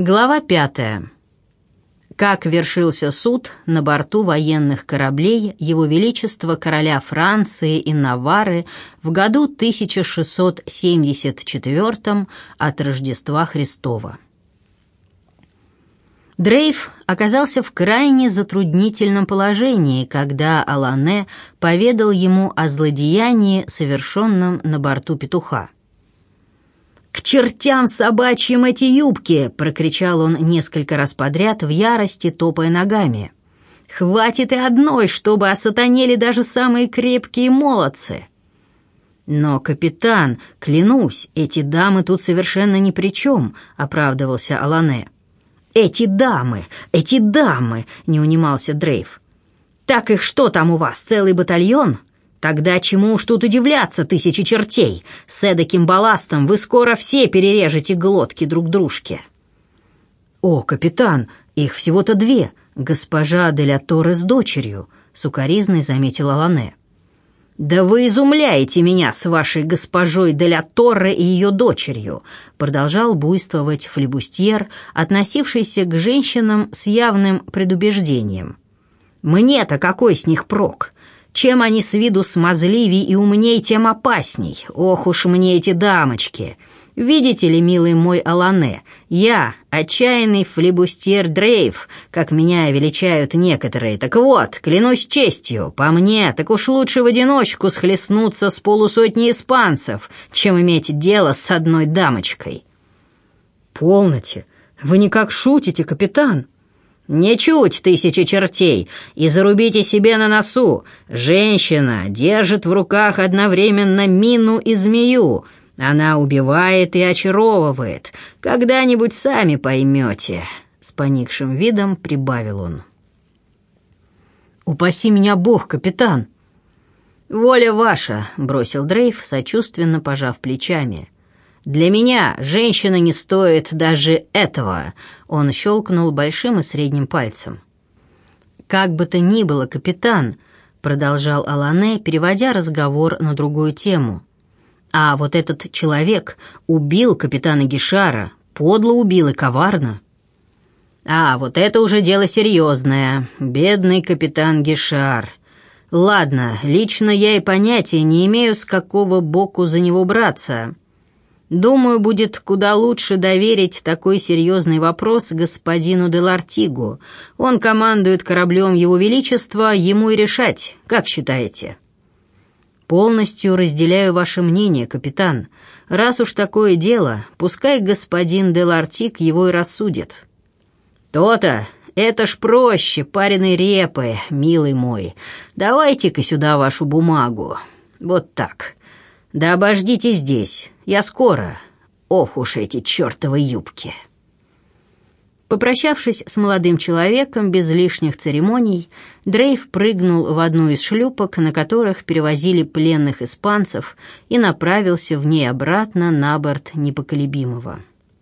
Глава 5. Как вершился суд на борту военных кораблей Его Величества короля Франции и Наварры в году 1674 от Рождества Христова. Дрейф оказался в крайне затруднительном положении, когда Алане поведал ему о злодеянии, совершенном на борту петуха. «К чертям собачьим эти юбки!» — прокричал он несколько раз подряд в ярости, топая ногами. «Хватит и одной, чтобы осатанели даже самые крепкие молодцы!» «Но, капитан, клянусь, эти дамы тут совершенно ни при чем», — оправдывался Алане. «Эти дамы! — не унимался Дрейф. «Так их что там у вас, целый батальон? Тогда чему уж тут удивляться, тысячи чертей? С эдаким балластом вы скоро все перережете глотки друг дружке». «О, капитан, их всего-то две, госпожа де ля Торре с дочерью», — сукоризной заметил Алане. «Да вы изумляете меня с вашей госпожой де ля Торре и ее дочерью», продолжал буйствовать флибустьер, относившийся к женщинам с явным предубеждением. «Мне-то какой с них прок? Чем они с виду смазливей и умней, тем опасней. Ох уж мне эти дамочки! Видите ли, милый мой Алане, я отчаянный флибустьер Дрейф, как меня величают некоторые. Так вот, клянусь честью, по мне, так уж лучше в одиночку схлестнуться с полусотней испанцев, чем иметь дело с одной дамочкой». «Полноте, вы никак шутите, капитан?» «Ничуть, тысячи чертей, и зарубите себе на носу. Женщина держит в руках одновременно мину и змею. Она убивает и очаровывает. Когда-нибудь сами поймете», — с поникшим видом прибавил он. «Упаси меня Бог, капитан!» «Воля ваша», — бросил Дрейф, сочувственно пожав плечами. «Для меня женщина не стоит даже этого», — он щелкнул большим и средним пальцем. «Как бы то ни было, капитан», — продолжал Алане, переводя разговор на другую тему. «А вот этот человек убил капитана Гишара, подло убил и коварно». «А, вот это уже дело серьезное, бедный капитан Гишар. Ладно, лично я и понятия не имею, с какого боку за него браться. Думаю, будет куда лучше доверить такой серьезный вопрос господину де Лартигу. Он командует кораблем Его Величества, ему и решать, как считаете?» «Полностью разделяю ваше мнение, капитан. Раз уж такое дело, пускай господин де Лартиг его и рассудит». «То-то, это ж проще, пареной репы, милый мой. Давайте-ка сюда вашу бумагу. Вот так. Да обождите здесь, я скоро. Ох уж эти чертовы юбки». Попрощавшись с молодым человеком без лишних церемоний, Дрейф прыгнул в одну из шлюпок, на которых перевозили пленных испанцев, и направился в ней обратно на борт Непоколебимого.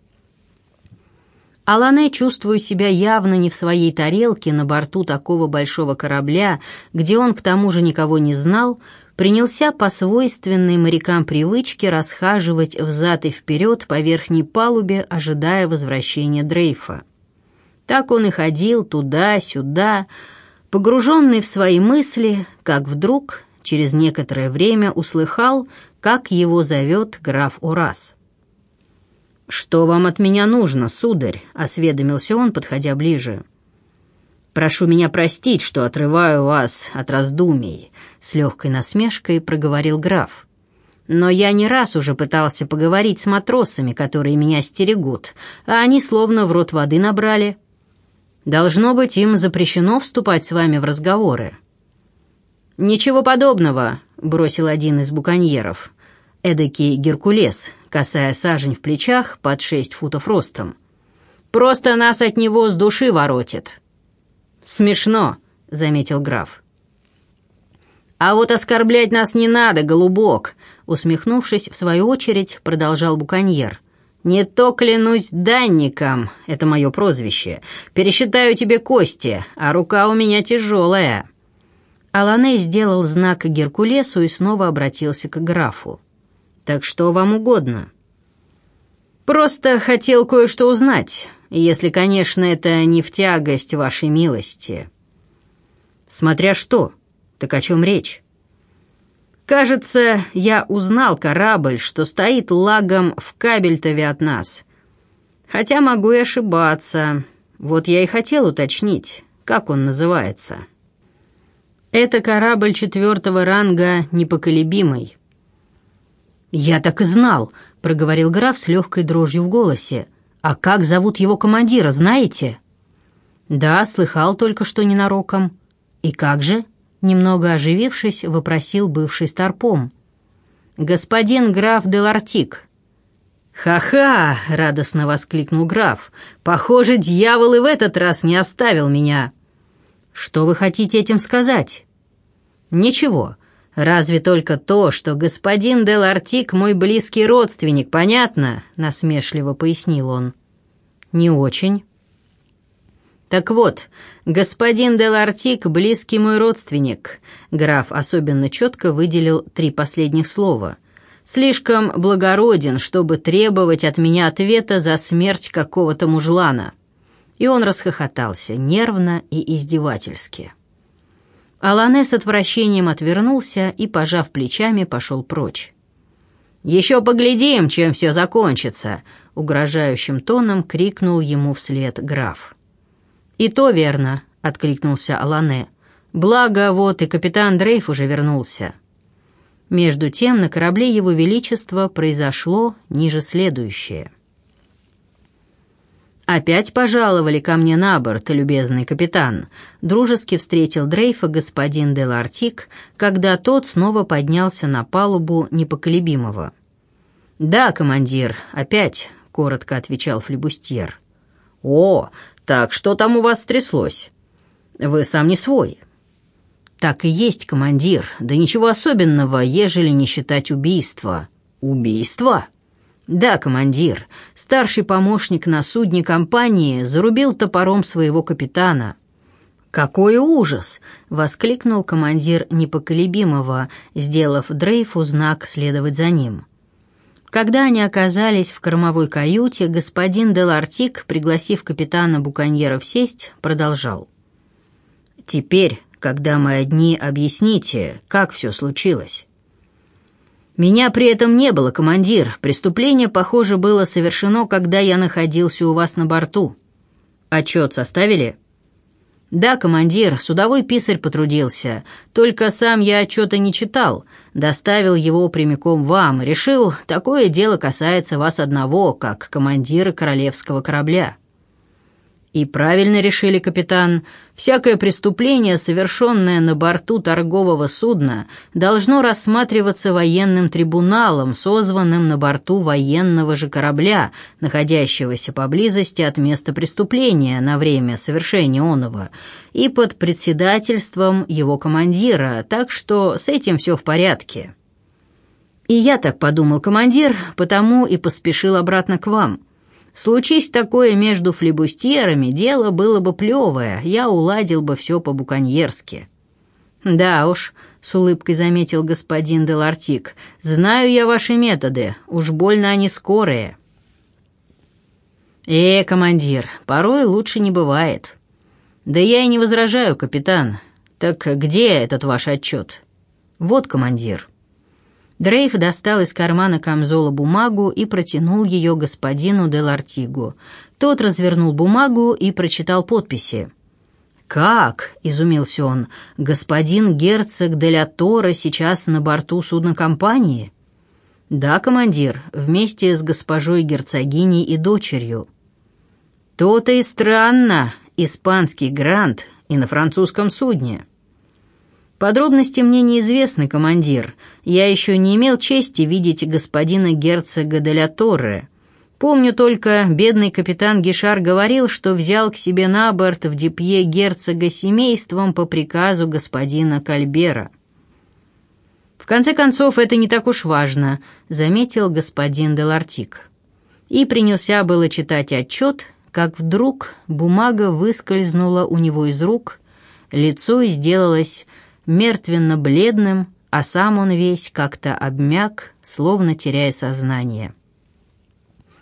Алане, чувствуя себя явно не в своей тарелке на борту такого большого корабля, где он к тому же никого не знал, принялся по свойственной морякам привычке расхаживать взад и вперед по верхней палубе, ожидая возвращения Дрейфа. Так он и ходил туда-сюда, погруженный в свои мысли, как вдруг, через некоторое время, услыхал, как его зовет граф Ораз. «Что вам от меня нужно, сударь?» — осведомился он, подходя ближе. «Прошу меня простить, что отрываю вас от раздумий», — с легкой насмешкой проговорил граф. «Но я не раз уже пытался поговорить с матросами, которые меня стерегут, а они словно в рот воды набрали. Должно быть, им запрещено вступать с вами в разговоры». «Ничего подобного», — бросил один из буконьеров, эдакий Геркулес, косая сажень в плечах под 6 футов ростом. «Просто нас от него с души воротит». «Смешно», — заметил граф. «А вот оскорблять нас не надо, голубок», — усмехнувшись, в свою очередь, продолжал буконьер. «Не то, клянусь данником, это мое прозвище, пересчитаю тебе кости, а рука у меня тяжелая». Алане сделал знак Геркулесу и снова обратился к графу. «Так что вам угодно?» «Просто хотел кое-что узнать. если, конечно, это не в тягость вашей милости». «Смотря что. Так о чем речь?» «Кажется, я узнал корабль, что стоит лагом в кабельтове от нас. Хотя могу и ошибаться. Вот я и хотел уточнить, как он называется». «Это корабль 4-го ранга «Непоколебимый». «Я так и знал», — проговорил граф с легкой дрожью в голосе. «А как зовут его командира, знаете?» «Да, слыхал только что ненароком». «И как же?» — немного оживившись, вопросил бывший старпом. «Господин граф де Лартик». «Ха-ха!» — радостно воскликнул граф. «Похоже, дьявол и в этот раз не оставил меня». «Что вы хотите этим сказать?» «Ничего. Разве только то, что господин де Лартик мой близкий родственник, понятно?» — насмешливо пояснил он. «Не очень». «Так вот, господин де Лартик — близкий мой родственник», — граф особенно четко выделил 3 последних слова. «Слишком благороден, чтобы требовать от меня ответа за смерть какого-то мужлана». И он расхохотался, нервно и издевательски. Алане с отвращением отвернулся и, пожав плечами, пошел прочь. «Еще поглядим, чем все закончится», — угрожающим тоном крикнул ему вслед граф. «И то верно», — откликнулся Алане. «Благо, вот и капитан Дрейф уже вернулся». Между тем на корабле Его Величества произошло ниже следующее. «Опять пожаловали ко мне на борт, любезный капитан», — дружески встретил Дрейфа господин де Лартик, когда тот снова поднялся на палубу Непоколебимого. «Да, командир, опять», — коротко отвечал флибустьер. «О, так что там у вас стряслось? Вы сам не свой». «Так и есть, командир, да ничего особенного, ежели не считать убийства». «Убийство?» «Да, командир, старший помощник на судне компании зарубил топором своего капитана». «Какой ужас!» — воскликнул командир Непоколебимого, сделав Дрейфу знак следовать за ним. Когда они оказались в кормовой каюте, господин де Лартик, пригласив капитана буконьеров сесть, продолжал. «Теперь, когда мы одни, объясните, как все случилось». «Меня при этом не было, командир. Преступление, похоже, было совершено, когда я находился у вас на борту». «Отчет составили?» «Да, командир, судовой писарь потрудился. Только сам я отчета не читал. Доставил его прямиком вам. Решил, такое дело касается вас одного, как командира королевского корабля». «И правильно решили, капитан. Всякое преступление, совершенное на борту торгового судна, должно рассматриваться военным трибуналом, созванным на борту военного же корабля, находящегося поблизости от места преступления на время совершения оного, и под председательством его командира, так что с этим все в порядке». «И я так подумал, командир, потому и поспешил обратно к вам. Случись такое между флибустьерами, дело было бы плевое, я уладил бы все по-буконьерски». «Да уж», — с улыбкой заметил господин де Лартик, — «знаю я ваши методы, уж больно они скорые». Командир, порой лучше не бывает». «Да я и не возражаю, капитан. Так где этот ваш отчет?» «Вот, командир». Дрейф достал из кармана камзола бумагу и протянул ее господину де Лартигу. Тот развернул бумагу и прочитал подписи. «Как?» — изумился он. «Господин герцог де ля Торе сейчас на борту суднокомпании?» «Да, командир, вместе с госпожой герцогиней и дочерью». «То-то и странно. Испанский грант и на французском судне». «Подробности мне неизвестны, командир. Я еще не имел чести видеть господина герцога де ля Торре. Помню только, бедный капитан Гишар говорил, что взял к себе на борт в Дипье герцога семейством по приказу господина Кальбера». «В конце концов, это не так уж важно», — заметил господин де Лартик. И принялся было читать отчет, как вдруг бумага выскользнула у него из рук, лицо сделалось мертвенно-бледным, а сам он весь как-то обмяк, словно теряя сознание.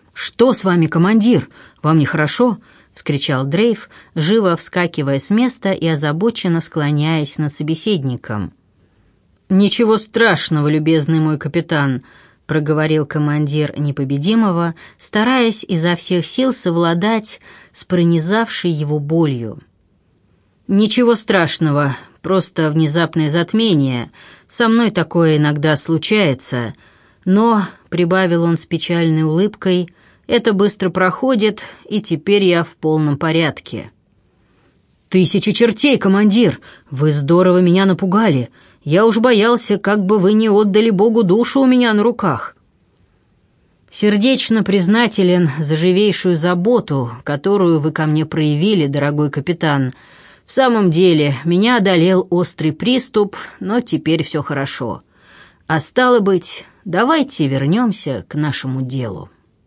«Что с вами, командир? Вам нехорошо?» — вскричал Дрейф, живо вскакивая с места и озабоченно склоняясь над собеседником. «Ничего страшного, любезный мой капитан», — проговорил командир непобедимого, стараясь изо всех сил совладать с пронизавшей его болью. «Ничего страшного, просто внезапное затмение. Со мной такое иногда случается. Но, — прибавил он с печальной улыбкой, — это быстро проходит, и теперь я в полном порядке». «Тысячи чертей, командир! Вы здорово меня напугали. Я уж боялся, как бы вы не отдали Богу душу у меня на руках». «Сердечно признателен за живейшую заботу, которую вы ко мне проявили, дорогой капитан. В самом деле, меня одолел острый приступ, но теперь все хорошо. А стало быть, давайте вернемся к нашему делу».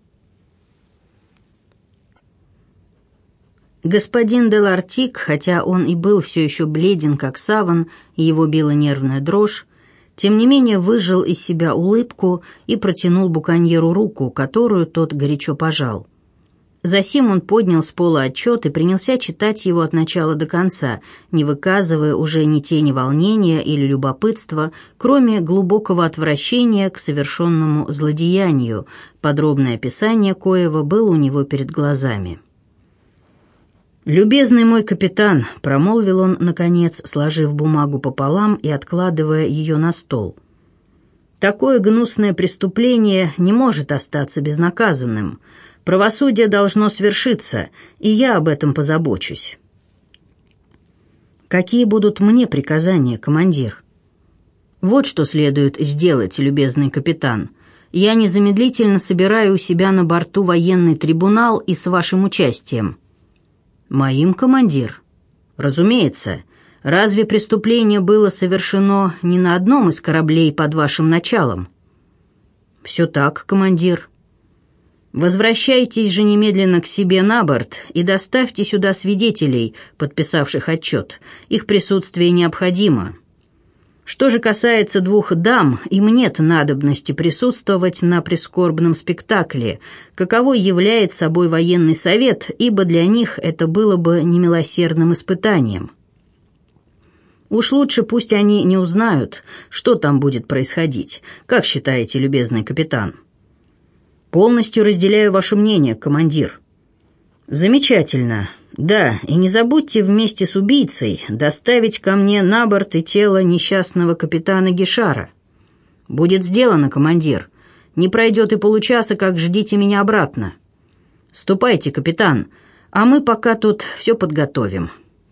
Господин де Лартик, хотя он и был все еще бледен, как саван, и его била нервная дрожь, тем не менее выжал из себя улыбку и протянул буконьеру руку, которую тот горячо пожал. Засим он поднял с пола отчет и принялся читать его от начала до конца, не выказывая уже ни тени волнения или любопытства, кроме глубокого отвращения к совершенному злодеянию, подробное описание коего было у него перед глазами. «Любезный мой капитан», — промолвил он, наконец, сложив бумагу пополам и откладывая ее на стол, — «такое гнусное преступление не может остаться безнаказанным. Правосудие должно свершиться, и я об этом позабочусь». «Какие будут мне приказания, командир?» «Вот что следует сделать, любезный капитан. Я незамедлительно собираю у себя на борту военный трибунал и с вашим участием». «Моим, командир?» «Разумеется. Разве преступление было совершено не на одном из кораблей под вашим началом?» «Все так, командир». «Возвращайтесь же немедленно к себе на борт и доставьте сюда свидетелей, подписавших отчет. Их присутствие необходимо. Что же касается двух дам, им нет надобности присутствовать на прискорбном спектакле, каковой является собой военный совет, ибо для них это было бы немилосердным испытанием. Уж лучше пусть они не узнают, что там будет происходить. Как считаете, любезный капитан?» «Полностью разделяю ваше мнение, командир». «Замечательно. Да, и не забудьте вместе с убийцей доставить ко мне на борт и тело несчастного капитана Гишара». «Будет сделано, командир. Не пройдет и получаса, как ждите меня обратно». «Ступайте, капитан, а мы пока тут все подготовим».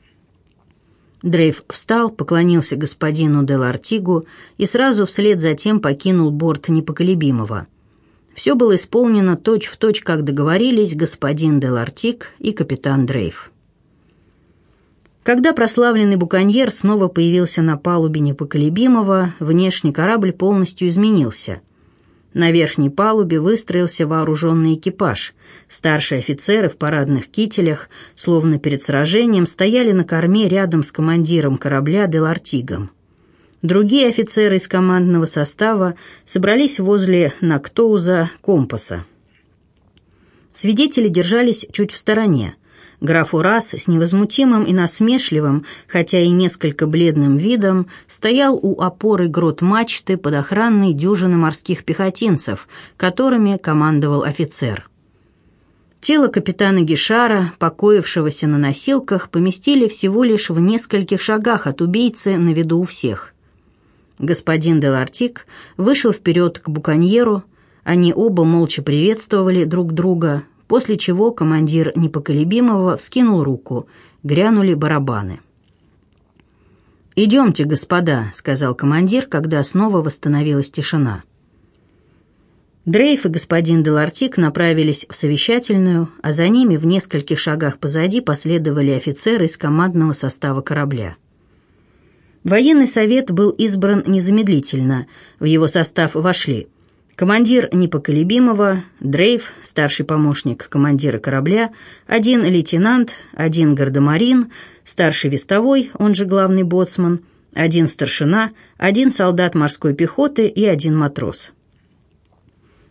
Дрейф встал, поклонился господину де Лартигу и сразу вслед за тем покинул борт непоколебимого. Все было исполнено точь-в-точь, как договорились господин де Лартик и капитан Дрейф. Когда прославленный буконьер снова появился на палубе непоколебимого, внешний корабль полностью изменился. На верхней палубе выстроился вооруженный экипаж. Старшие офицеры в парадных кителях, словно перед сражением, стояли на корме рядом с командиром корабля де Лартигом. Другие офицеры из командного состава собрались возле Нактоуза компаса. Свидетели держались чуть в стороне. Граф Урас с невозмутимым и насмешливым, хотя и несколько бледным видом, стоял у опоры грот мачты под охраной дюжины морских пехотинцев, которыми командовал офицер. Тело капитана Гишара, покоившегося на носилках, поместили всего лишь в нескольких шагах от убийцы на виду у всех. Господин де Лартик вышел вперед к буконьеру, они оба молча приветствовали друг друга, после чего командир непоколебимого вскинул руку, грянули барабаны. «Идемте, господа», — сказал командир, когда снова восстановилась тишина. Дрейф и господин де Лартик направились в совещательную, а за ними в нескольких шагах позади последовали офицеры из командного состава корабля. Военный совет был избран незамедлительно. В его состав вошли командир непоколебимого, Дрейф, старший помощник командира корабля, один лейтенант, один гардемарин, старший вестовой, он же главный боцман, один старшина, один солдат морской пехоты и один матрос.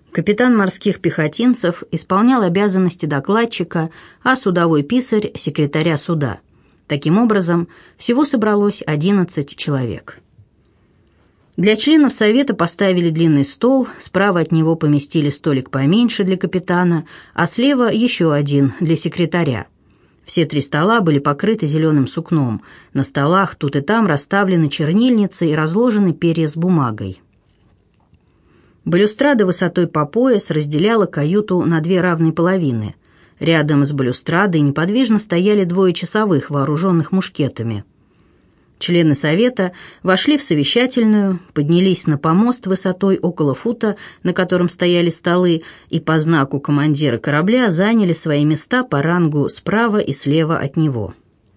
Капитан морских пехотинцев исполнял обязанности докладчика, а судовой писарь – секретаря суда. Таким образом, всего собралось 11 человек. Для членов совета поставили длинный стол, справа от него поместили столик поменьше для капитана, а слева еще один для секретаря. Все 3 стола были покрыты зеленым сукном. На столах тут и там расставлены чернильницы и разложены перья с бумагой. Балюстрада высотой по пояс разделяла каюту на 2 равные половины. Рядом с балюстрадой неподвижно стояли 2 часовых, вооруженных мушкетами. Члены совета вошли в совещательную, поднялись на помост высотой около фута, на котором стояли столы, и по знаку командира корабля заняли свои места по рангу справа и слева от него.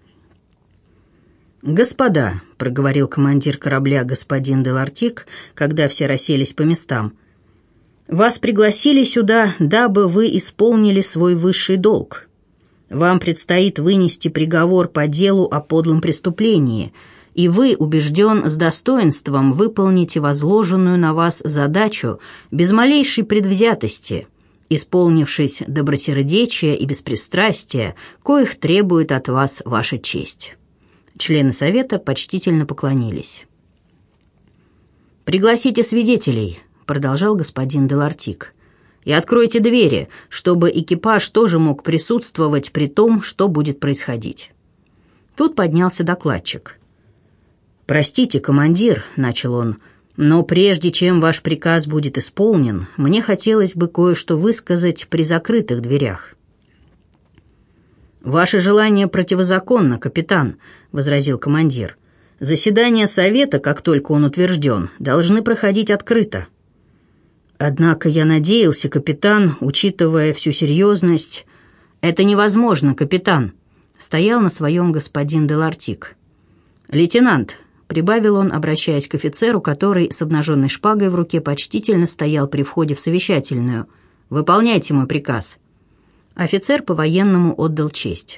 «Господа», — проговорил командир корабля господин Делартик, когда все расселись по местам, — «вас пригласили сюда, дабы вы исполнили свой высший долг. Вам предстоит вынести приговор по делу о подлом преступлении, и вы, убежден, с достоинством выполните возложенную на вас задачу без малейшей предвзятости, исполнившись добросердечия и беспристрастия, коих требует от вас ваша честь». Члены совета почтительно поклонились. «Пригласите свидетелей», — продолжал господин Делартик, «и откройте двери, чтобы экипаж тоже мог присутствовать при том, что будет происходить». Тут поднялся докладчик. «Простите, командир», — начал он, — «но прежде чем ваш приказ будет исполнен, мне хотелось бы кое-что высказать при закрытых дверях». «Ваше желание противозаконно, капитан», — возразил командир. «Заседания совета, как только он утвержден, должны проходить открыто». «Однако я надеялся, капитан, учитывая всю серьезность...» «Это невозможно, капитан», — стоял на своем господин Делартик. «Лейтенант», — прибавил он, обращаясь к офицеру, который с обнаженной шпагой в руке почтительно стоял при входе в совещательную, — «выполняйте мой приказ». Офицер по-военному отдал честь.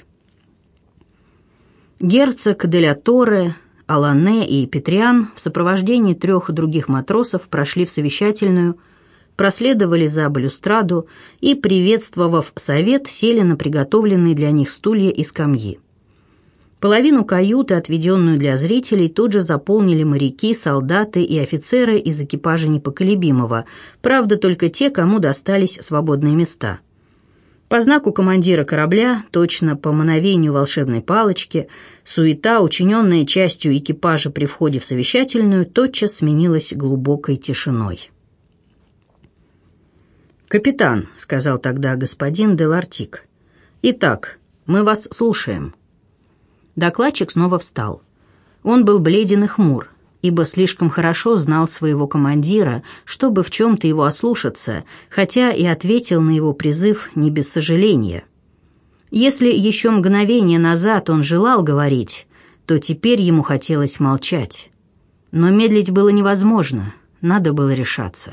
Герцог де ля Торре, Алане и Петриан в сопровождении 3 других матросов прошли в совещательную, проследовали за балюстраду и, приветствовав совет, сели на приготовленные для них стулья и скамьи. Половину каюты, отведенную для зрителей, тут же заполнили моряки, солдаты и офицеры из экипажа Непоколебимого, правда, только те, кому достались свободные места. По знаку командира корабля, точно по мановению волшебной палочки, суета, учиненная частью экипажа при входе в совещательную, тотчас сменилась глубокой тишиной. «Капитан», — сказал тогда господин Делартик, — «итак, мы вас слушаем». Докладчик снова встал. Он был бледен и хмур, ибо слишком хорошо знал своего командира, чтобы в чем-то его ослушаться, хотя и ответил на его призыв не без сожаления. Если еще мгновение назад он желал говорить, то теперь ему хотелось молчать. Но медлить было невозможно, надо было решаться.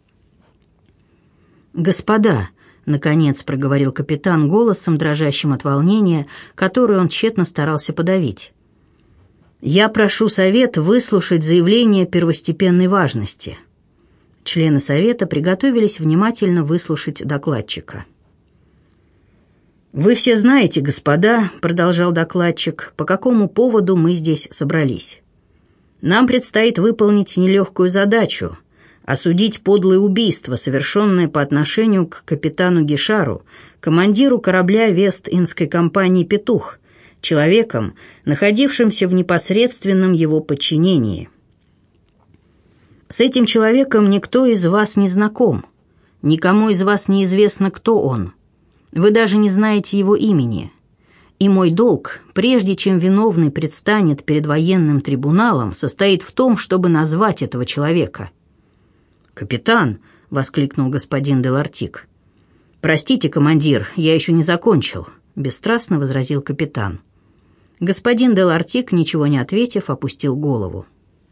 «Господа», — наконец проговорил капитан голосом, дрожащим от волнения, который он тщетно старался подавить, «я прошу совет выслушать заявление первостепенной важности». Члены совета приготовились внимательно выслушать докладчика. «Вы все знаете, господа, — продолжал докладчик, — по какому поводу мы здесь собрались. Нам предстоит выполнить нелегкую задачу — осудить подлое убийство, совершенное по отношению к капитану Гишару, командиру корабля Вест-Индской компании «Петух», человеком, находившимся в непосредственном его подчинении. С этим человеком никто из вас не знаком, никому из вас не известно, кто он. Вы даже не знаете его имени. И мой долг, прежде чем виновный предстанет перед военным трибуналом, состоит в том, чтобы назвать этого человека». «Капитан!» — воскликнул господин Делартик. «Простите, командир, я еще не закончил», — бесстрастно возразил капитан. Господин Делартик, ничего не ответив, опустил голову.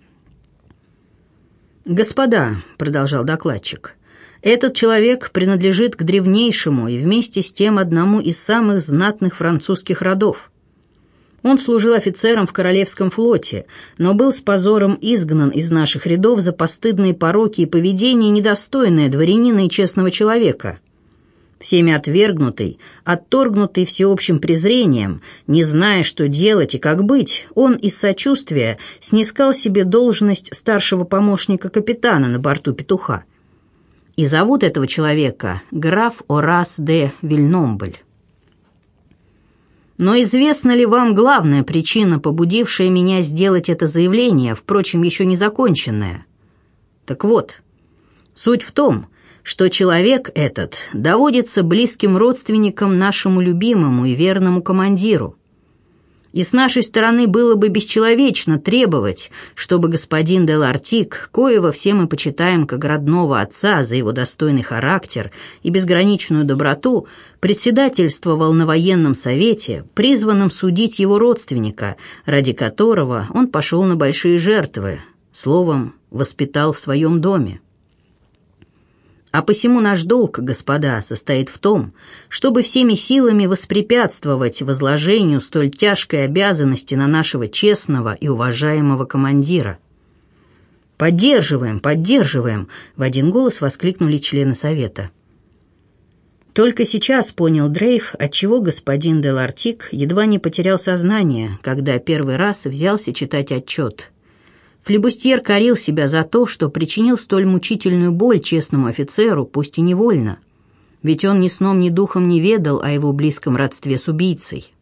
«Господа», — продолжал докладчик, — «этот человек принадлежит к древнейшему и вместе с тем одному из самых знатных французских родов. Он служил офицером в Королевском флоте, но был с позором изгнан из наших рядов за постыдные пороки и поведение, недостойное дворянина и честного человека. Всеми отвергнутый, отторгнутый всеобщим презрением, не зная, что делать и как быть, он из сочувствия снискал себе должность старшего помощника капитана на борту «Петуха». И зовут этого человека граф Орас де Вильномбль. Но известна ли вам главная причина, побудившая меня сделать это заявление, впрочем, еще не законченное? Так вот, суть в том, что человек этот доводится близким родственником нашему любимому и верному командиру. И с нашей стороны было бы бесчеловечно требовать, чтобы господин де Лартик, коего все мы почитаем как родного отца за его достойный характер и безграничную доброту, председательствовал на военном совете, призванном судить его родственника, ради которого он пошел на большие жертвы, словом, воспитал в своем доме. А посему наш долг, господа, состоит в том, чтобы всеми силами воспрепятствовать возложению столь тяжкой обязанности на нашего честного и уважаемого командира. «Поддерживаем, поддерживаем!» — в один голос воскликнули члены совета. Только сейчас понял Дрейф, отчего господин де Лартик едва не потерял сознание, когда первый раз взялся читать отчет. Флибустьер корил себя за то, что причинил столь мучительную боль честному офицеру, пусть и невольно, ведь он ни сном, ни духом не ведал о его близком родстве с убийцей.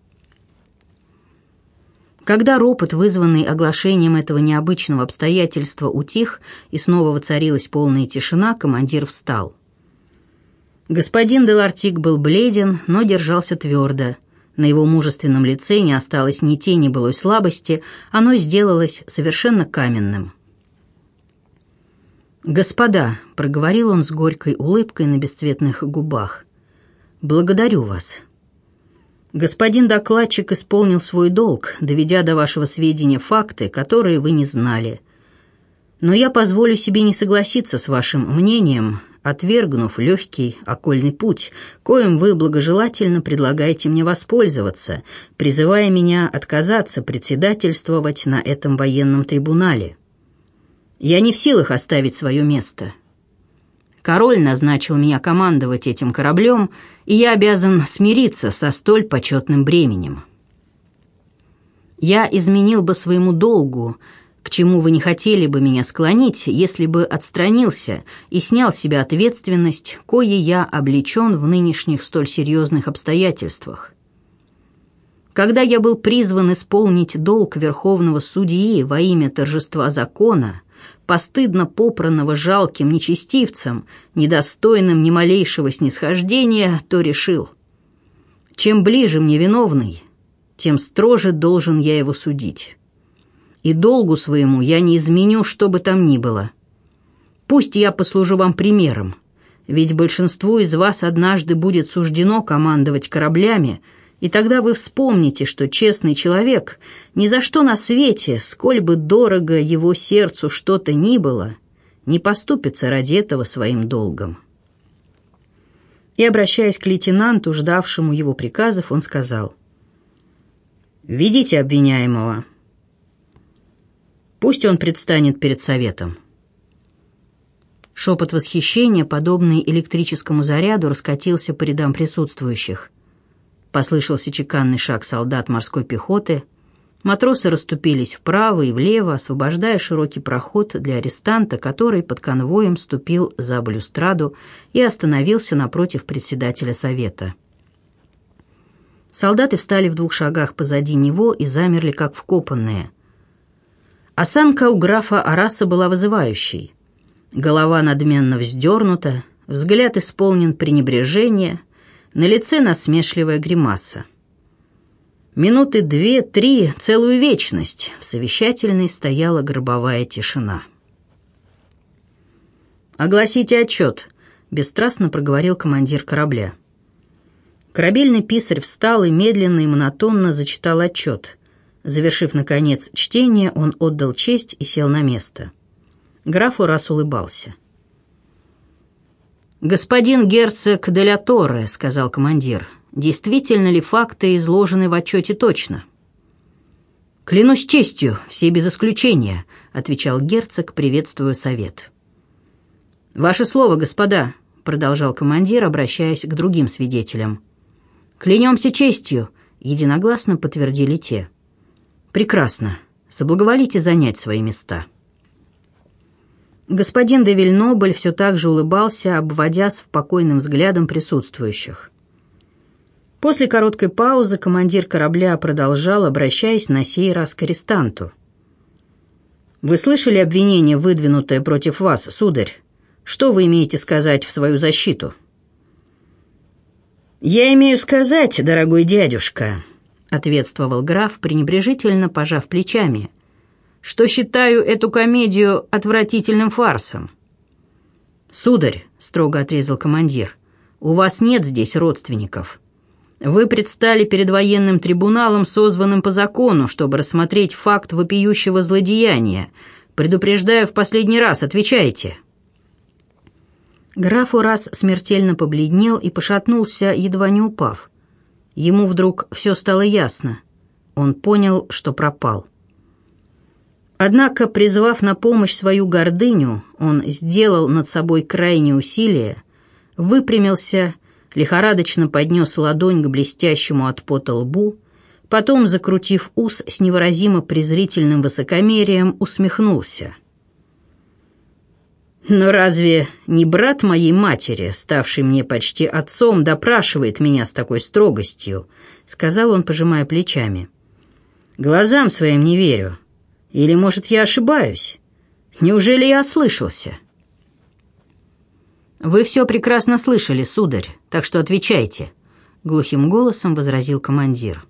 Когда ропот, вызванный оглашением этого необычного обстоятельства, утих и снова воцарилась полная тишина, командир встал. Господин де Лартик был бледен, но держался твердо. На его мужественном лице не осталось ни тени былой слабости, оно сделалось совершенно каменным. «Господа», — проговорил он с горькой улыбкой на бесцветных губах, — «благодарю вас. Господин докладчик исполнил свой долг, доведя до вашего сведения факты, которые вы не знали. Но я позволю себе не согласиться с вашим мнением, отвергнув легкий окольный путь, коим вы благожелательно предлагаете мне воспользоваться, призывая меня отказаться председательствовать на этом военном трибунале. Я не в силах оставить свое место. Король назначил меня командовать этим кораблем, и я обязан смириться со столь почетным бременем. Я изменил бы своему долгу, к чему вы не хотели бы меня склонить, если бы отстранился и снял с себя ответственность, кое я облечен в нынешних столь серьезных обстоятельствах. Когда я был призван исполнить долг верховного судьи во имя торжества закона, постыдно попранного жалким нечестивцем, недостойным ни малейшего снисхождения, то решил: чем ближе мне виновный, тем строже должен я его судить. И долгу своему я не изменю, что бы там ни было. Пусть я послужу вам примером, ведь большинству из вас однажды будет суждено командовать кораблями, и тогда вы вспомните, что честный человек ни за что на свете, сколь бы дорого его сердцу что-то ни было, не поступится ради этого своим долгом». И, обращаясь к лейтенанту, ждавшему его приказов, он сказал: «Ведите обвиняемого. Пусть он предстанет перед советом». Шепот восхищения, подобный электрическому заряду, раскатился по рядам присутствующих. Послышался чеканный шаг солдат морской пехоты. Матросы расступились вправо и влево, освобождая широкий проход для арестанта, который под конвоем ступил за балюстраду и остановился напротив председателя совета. Солдаты встали в 2 шагах позади него и замерли, как вкопанные. Осанка у графа Ораса была вызывающей. Голова надменно вздернута, взгляд исполнен пренебрежения, на лице насмешливая гримаса. Минуты 2-3, целую вечность, в совещательной стояла гробовая тишина. «Огласите отчет», — бесстрастно проговорил командир корабля. Корабельный писарь встал и медленно и монотонно зачитал отчет. Завершив, наконец, чтение, он отдал честь и сел на место. Граф Орас улыбался. «Господин герцог де ля Торре», — сказал командир, — «действительно ли факты изложены в отчете точно?» «Клянусь честью, все без исключения», — отвечал герцог, приветствуя совет. «Ваше слово, господа», — продолжал командир, обращаясь к другим свидетелям. «Клянемся честью», — единогласно подтвердили те. «Прекрасно. Соблаговолите занять свои места». Господин де Вильнобль все так же улыбался, обводя спокойным взглядом присутствующих. После короткой паузы командир корабля продолжал, обращаясь на сей раз к арестанту. «Вы слышали обвинение, выдвинутое против вас, сударь? Что вы имеете сказать в свою защиту?» «Я имею сказать, дорогой дядюшка», — ответствовал граф, пренебрежительно пожав плечами, «что считаю эту комедию отвратительным фарсом». «Сударь», — строго отрезал командир, — «у вас нет здесь родственников. Вы предстали перед военным трибуналом, созванным по закону, чтобы рассмотреть факт вопиющего злодеяния. Предупреждаю в последний раз, отвечайте». Граф Орас смертельно побледнел и пошатнулся, едва не упав. Ему вдруг все стало ясно. Он понял, что пропал. Однако, призвав на помощь свою гордыню, он сделал над собой крайнее усилие, выпрямился, лихорадочно поднес ладонь к блестящему от пота лбу, потом, закрутив ус с невыразимо презрительным высокомерием, усмехнулся. «Но разве не брат моей матери, ставший мне почти отцом, допрашивает меня с такой строгостью?» — сказал он, пожимая плечами. «Глазам своим не верю. Или, может, я ошибаюсь? Неужели я ослышался?» «Вы все прекрасно слышали, сударь, так что отвечайте», — глухим голосом возразил командир.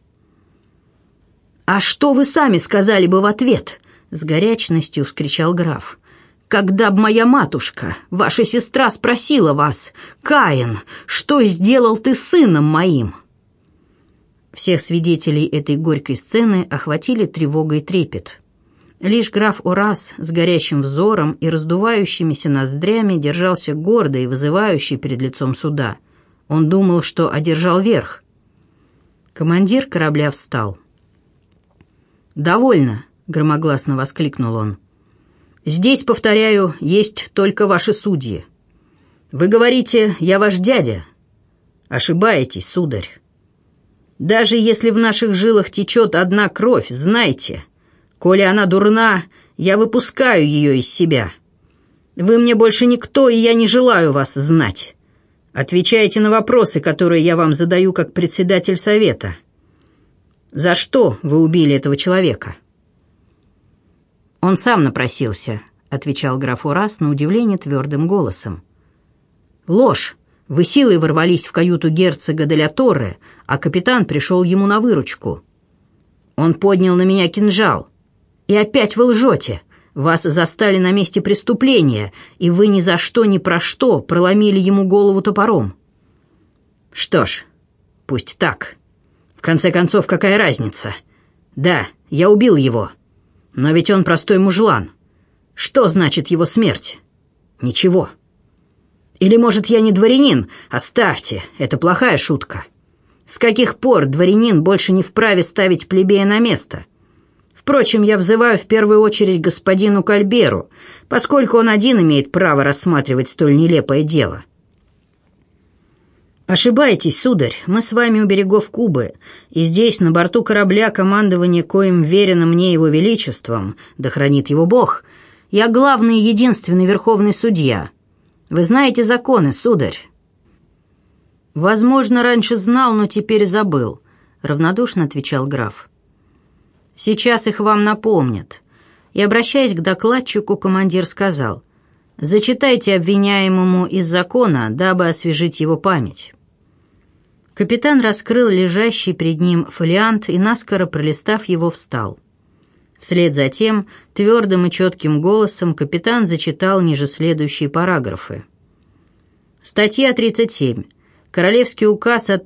«А что вы сами сказали бы в ответ?» — с горячностью вскричал граф. «Когда б моя матушка, ваша сестра, спросила вас: Каин, что сделал ты с сыном моим?» Всех свидетелей этой горькой сцены охватили тревога и трепет. Лишь граф Орас с горящим взором и раздувающимися ноздрями держался гордо и вызывающе перед лицом суда. Он думал, что одержал верх. Командир корабля встал. «Довольно», — громогласно воскликнул он. «Здесь, повторяю, есть только ваши судьи. Вы говорите, я ваш дядя. Ошибаетесь, сударь. Даже если в наших жилах течет одна кровь, знайте, коли она дурна, я выпускаю ее из себя. Вы мне больше никто, и я не желаю вас знать. Отвечайте на вопросы, которые я вам задаю как председатель совета. За что вы убили этого человека?» «Он сам напросился», — отвечал граф Орас на удивление твердым голосом. «Ложь! Вы силой ворвались в каюту герцога де ля Торре, а капитан пришел ему на выручку. Он поднял на меня кинжал. И опять вы лжете. Вас застали на месте преступления, и вы ни за что ни про что проломили ему голову топором. Что ж, пусть так. В конце концов, какая разница? Да, я убил его. Но ведь он простой мужлан. Что значит его смерть? Ничего. Или, может, я не дворянин? Оставьте, это плохая шутка. С каких пор дворянин больше не вправе ставить плебея на место? Впрочем, я взываю в первую очередь господину Кальберу, поскольку он один имеет право рассматривать столь нелепое дело. Ошибаетесь, сударь, мы с вами у берегов Кубы, и здесь, на борту корабля, командование, коим верено мне его величеством, да хранит его Бог, я главный и единственный верховный судья. Вы знаете законы, сударь?» «Возможно, раньше знал, но теперь забыл», — равнодушно отвечал граф. «Сейчас их вам напомнят». И, обращаясь к докладчику, командир сказал: «Зачитайте обвиняемому из закона, дабы освежить его память». Капитан раскрыл лежащий перед ним фолиант и, наскоро пролистав его, встал. Вслед за тем, твердым и четким голосом капитан зачитал ниже следующие параграфы. Статья 37. Королевский указ от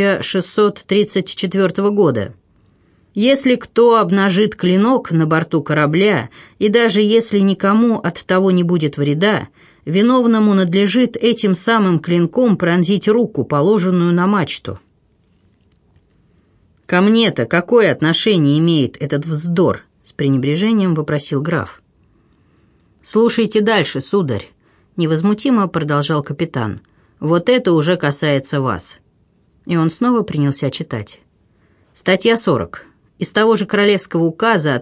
1634 года. Если кто обнажит клинок на борту корабля, и даже если никому от того не будет вреда, виновному надлежит этим самым клинком пронзить руку, положенную на мачту. «Ко мне-то какое отношение имеет этот вздор?» — с пренебрежением вопросил граф. «Слушайте дальше, сударь», — невозмутимо продолжал капитан. «Вот это уже касается вас». И он снова принялся читать. Статья 40. Из того же Королевского указа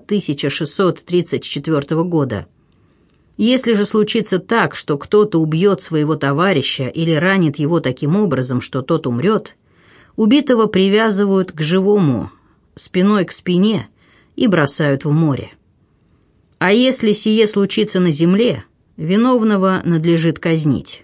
1634 года. Если же случится так, что кто-то убьет своего товарища или ранит его таким образом, что тот умрет, убитого привязывают к живому, спиной к спине, и бросают в море. А если сие случится на земле, виновного надлежит казнить.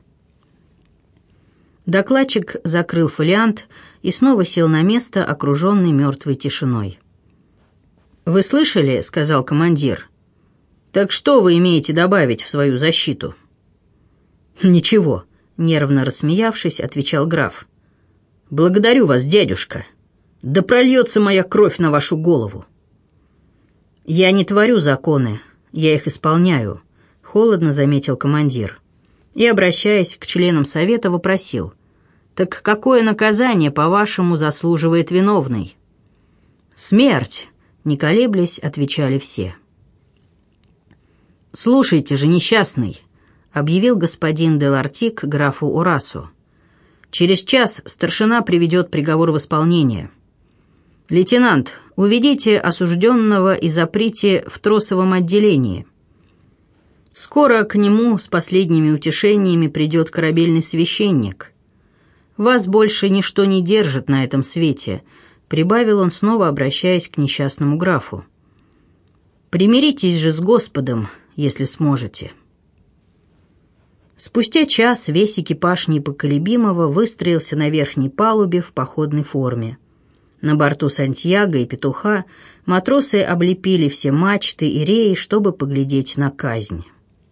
Докладчик закрыл фолиант и снова сел на место, окруженный мертвой тишиной. «Вы слышали?» — сказал командир. «Так что вы имеете добавить в свою защиту?» «Ничего», — нервно рассмеявшись, отвечал граф. «Благодарю вас, дядюшка. Да прольется моя кровь на вашу голову». «Я не творю законы, я их исполняю», — холодно заметил командир. И, обращаясь к членам совета, вопросил: «Так какое наказание, по-вашему, заслуживает виновный?» «Смерть», — не колеблясь, отвечали все. «Слушайте же, несчастный», — объявил господин де Лартик графу Орасу. «Через час старшина приведет приговор в исполнение. Лейтенант, уведите осужденного и заприте в тросовом отделении. Скоро к нему с последними утешениями придет корабельный священник. Вас больше ничто не держит на этом свете», — прибавил он, снова обращаясь к несчастному графу. «Примиритесь же с Господом, если сможете». Спустя час весь экипаж непоколебимого выстроился на верхней палубе в походной форме. На борту Сантьяго и Петуха матросы облепили все мачты и реи, чтобы поглядеть на казнь.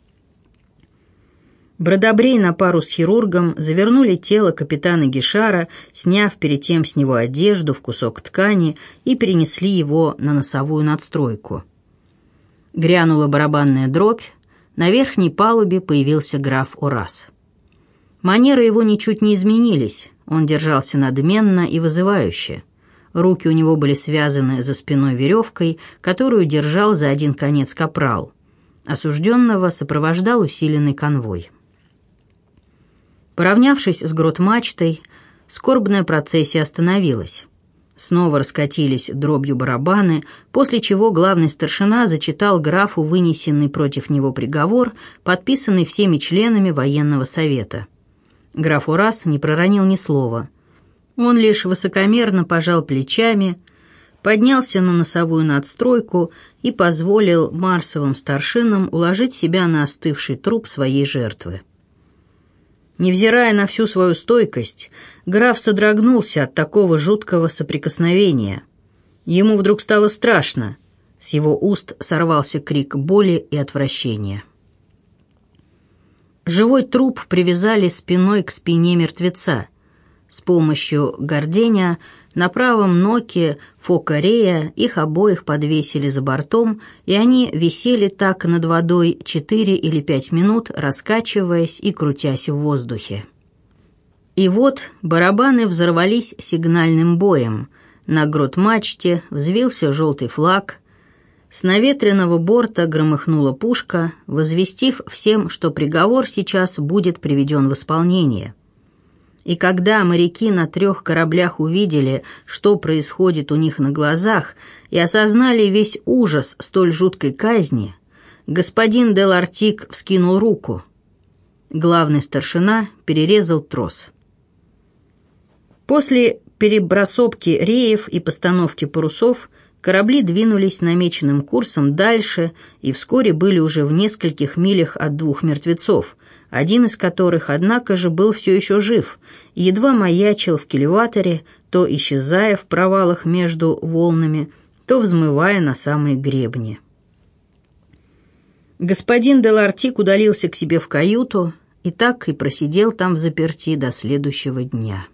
Бродобрей на пару с хирургом завернули тело капитана Гишара, сняв перед тем с него одежду в кусок ткани, и перенесли его на носовую надстройку. Грянула барабанная дробь, на верхней палубе появился граф Орас. Манеры его ничуть не изменились, он держался надменно и вызывающе. Руки у него были связаны за спиной веревкой, которую держал за один конец капрал. Осужденного сопровождал усиленный конвой. Поравнявшись с грот-мачтой, скорбная процессия остановилась. Снова раскатились дробью барабаны, после чего главный старшина зачитал графу вынесенный против него приговор, подписанный всеми членами военного совета. Граф Орас не проронил ни слова. Он лишь высокомерно пожал плечами, поднялся на носовую надстройку и позволил марсовым старшинам уложить себя на остывший труп своей жертвы. Невзирая на всю свою стойкость, граф содрогнулся от такого жуткого соприкосновения. Ему вдруг стало страшно. С его уст сорвался крик боли и отвращения. Живой труп привязали спиной к спине мертвеца. С помощью горденя на правом ноке Фока-Рея их обоих подвесили за бортом, и они висели так над водой 4 или 5 минут, раскачиваясь и крутясь в воздухе. И вот барабаны взорвались сигнальным боем. На грот-мачте взвился желтый флаг. С наветренного борта громыхнула пушка, возвестив всем, что приговор сейчас будет приведен в исполнение. И когда моряки на 3 кораблях увидели, что происходит у них на глазах, и осознали весь ужас столь жуткой казни, господин де Лартик вскинул руку. Главный старшина перерезал трос. После перебросовки реев и постановки парусов корабли двинулись намеченным курсом дальше и вскоре были уже в нескольких милях от 2 мертвецов, один из которых, однако же, был все еще жив и едва маячил в кильваторе, то исчезая в провалах между волнами, то взмывая на самые гребни. Господин де Лартик удалился к себе в каюту и так и просидел там взаперти до следующего дня.